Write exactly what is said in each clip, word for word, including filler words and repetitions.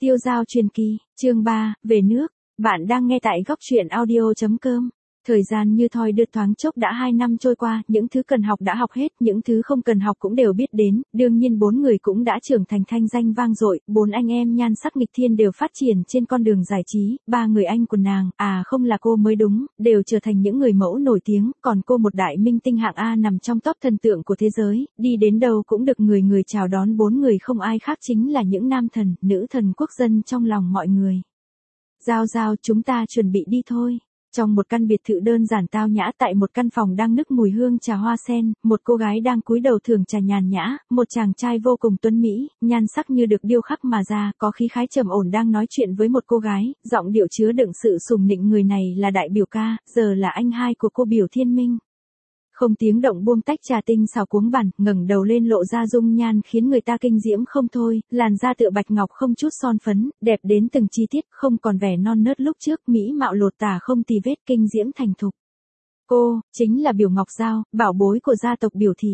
Tiêu Dao truyền kỳ, chương ba, về nước. Bạn đang nghe tại góc truyện audio chấm com. Thời gian như thoi đưa thoáng chốc đã hai năm trôi qua, những thứ cần học đã học hết, những thứ không cần học cũng đều biết đến, đương nhiên bốn người cũng đã trưởng thành thanh danh vang dội, bốn anh em nhan sắc nghịch thiên đều phát triển trên con đường giải trí, ba người anh của nàng, à không là cô mới đúng, đều trở thành những người mẫu nổi tiếng, còn cô một đại minh tinh hạng A nằm trong top thần tượng của thế giới, đi đến đâu cũng được người người chào đón, bốn người không ai khác chính là những nam thần, nữ thần quốc dân trong lòng mọi người. Giao Giao, chúng ta chuẩn bị đi thôi. Trong một căn biệt thự đơn giản tao nhã tại một căn phòng đang nức mùi hương trà hoa sen, một cô gái đang cúi đầu thưởng trà nhàn nhã, một chàng trai vô cùng tuấn mỹ, nhan sắc như được điêu khắc mà ra, có khí khái trầm ổn đang nói chuyện với một cô gái, giọng điệu chứa đựng sự sùng nịnh, người này là đại biểu ca, giờ là anh hai của cô Biểu Thiên Minh. Không tiếng động buông tách trà tinh xào cuống bản, ngẩng đầu lên lộ ra dung nhan khiến người ta kinh diễm không thôi, làn da tựa bạch ngọc không chút son phấn, đẹp đến từng chi tiết, không còn vẻ non nớt lúc trước, mỹ mạo lột tả không tì vết, kinh diễm thành thục. Cô, chính là Biểu Ngọc Giao, bảo bối của gia tộc Biểu thị.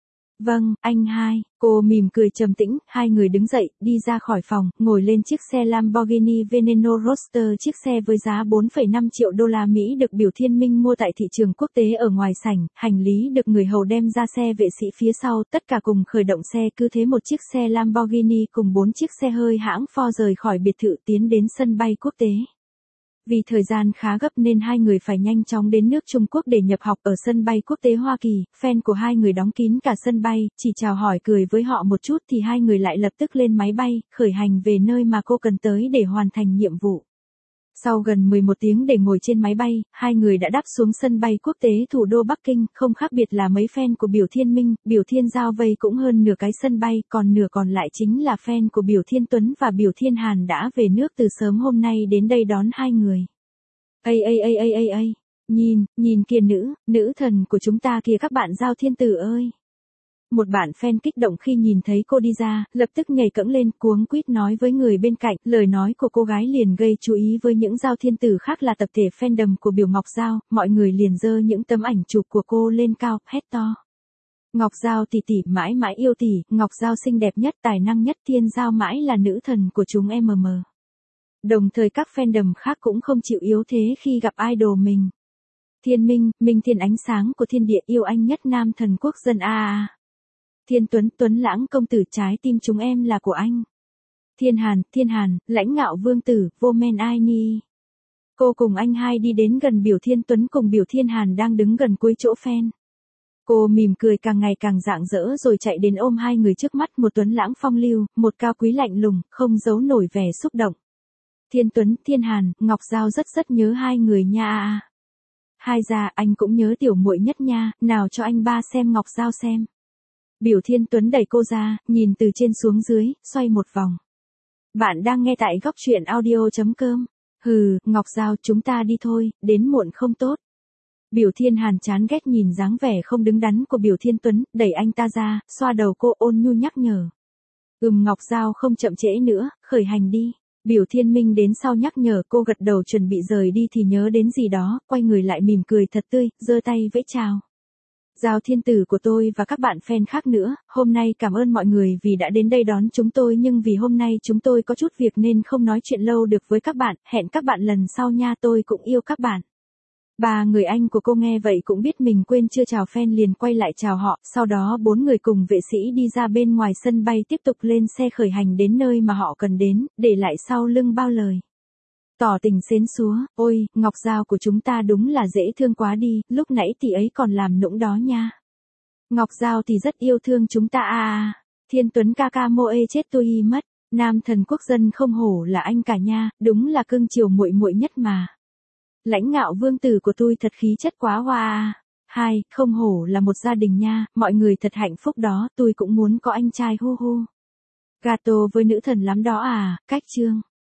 Vâng, anh hai, cô mỉm cười trầm tĩnh, hai người đứng dậy, đi ra khỏi phòng, ngồi lên chiếc xe Lamborghini Veneno Roadster, chiếc xe với giá bốn phẩy năm triệu đô la Mỹ được Biểu Thiên Minh mua tại thị trường quốc tế ở ngoài sảnh, hành lý được người hầu đem ra xe vệ sĩ phía sau, tất cả cùng khởi động xe, cứ thế một chiếc xe Lamborghini cùng bốn chiếc xe hơi hãng Ford rời khỏi biệt thự tiến đến sân bay quốc tế. Vì thời gian khá gấp nên hai người phải nhanh chóng đến nước Trung Quốc để nhập học. Ở sân bay quốc tế Hoa Kỳ, fan của hai người đóng kín cả sân bay, chỉ chào hỏi cười với họ một chút thì hai người lại lập tức lên máy bay, khởi hành về nơi mà cô cần tới để hoàn thành nhiệm vụ. Sau gần mười một tiếng để ngồi trên máy bay, hai người đã đáp xuống sân bay quốc tế thủ đô Bắc Kinh, không khác biệt là mấy fan của Biểu Thiên Minh, Biểu Thiên Giao vây cũng hơn nửa cái sân bay, còn nửa còn lại chính là fan của Biểu Thiên Tuấn và Biểu Thiên Hàn đã về nước từ sớm hôm nay đến đây đón hai người. Ây ây ây ây ây ây, nhìn, nhìn kìa nữ, nữ thần của chúng ta kìa các bạn Giao Thiên Tử ơi. Một bạn fan kích động khi nhìn thấy cô đi ra, lập tức nhảy cẫng lên, cuống quýt nói với người bên cạnh, lời nói của cô gái liền gây chú ý với những Giao Thiên Tử khác là tập thể fandom của Biểu Ngọc Giao, mọi người liền giơ những tấm ảnh chụp của cô lên cao, hét to. Ngọc Giao tỷ tỷ mãi mãi yêu tỷ, Ngọc Giao xinh đẹp nhất, tài năng nhất, Thiên Giao mãi là nữ thần của chúng em mờ mờ. Đồng thời các fandom khác cũng không chịu yếu thế khi gặp idol mình. Thiên Minh, Minh Thiên ánh sáng của thiên địa, yêu anh nhất, nam thần quốc dân a a. Thiên Tuấn, Tuấn lãng công tử, trái tim chúng em là của anh. Thiên Hàn, Thiên Hàn, lãnh ngạo vương tử, vô men ai ni. Cô cùng anh hai đi đến gần Biểu Thiên Tuấn cùng Biểu Thiên Hàn đang đứng gần cuối chỗ fan. Cô mỉm cười càng ngày càng rạng rỡ rồi chạy đến ôm hai người trước mắt, một Tuấn lãng phong lưu, một cao quý lạnh lùng, không giấu nổi vẻ xúc động. Thiên Tuấn, Thiên Hàn, Ngọc Giao rất rất nhớ hai người nha a a. Hai già, anh cũng nhớ tiểu muội nhất nha, nào cho anh ba xem Ngọc Giao xem. Biểu Thiên Tuấn đẩy cô ra, nhìn từ trên xuống dưới, xoay một vòng. Bạn đang nghe tại góc truyện audio chấm com. Hừ, Ngọc Giao, chúng ta đi thôi, đến muộn không tốt. Biểu Thiên Hàn chán ghét nhìn dáng vẻ không đứng đắn của Biểu Thiên Tuấn, đẩy anh ta ra, xoa đầu cô, ôn nhu nhắc nhở. Ừm, Ngọc Giao không chậm trễ nữa, khởi hành đi. Biểu Thiên Minh đến sau nhắc nhở, cô gật đầu chuẩn bị rời đi thì nhớ đến gì đó, quay người lại mỉm cười thật tươi, giơ tay vẫy chào. Giao Thiên Tử của tôi và các bạn fan khác nữa, hôm nay cảm ơn mọi người vì đã đến đây đón chúng tôi, nhưng vì hôm nay chúng tôi có chút việc nên không nói chuyện lâu được với các bạn, hẹn các bạn lần sau nha, tôi cũng yêu các bạn. Ba người anh của cô nghe vậy cũng biết mình quên chưa chào fan liền quay lại chào họ, sau đó bốn người cùng vệ sĩ đi ra bên ngoài sân bay tiếp tục lên xe khởi hành đến nơi mà họ cần đến, để lại sau lưng bao lời. Tỏ tình xến xúa, ôi, Ngọc Giao của chúng ta đúng là dễ thương quá đi, lúc nãy tỷ ấy còn làm nũng đó nha. Ngọc Giao thì rất yêu thương chúng ta a a. Thiên Tuấn ca ca mô ê chết tôi mất, nam thần quốc dân không hổ là anh cả nha, đúng là cưng chiều muội muội nhất mà. Lãnh ngạo vương tử của tôi thật khí chất quá hoa a. Hai, không hổ là một gia đình nha, mọi người thật hạnh phúc đó, tôi cũng muốn có anh trai hu hu. Gato với nữ thần lắm đó à, cách chương.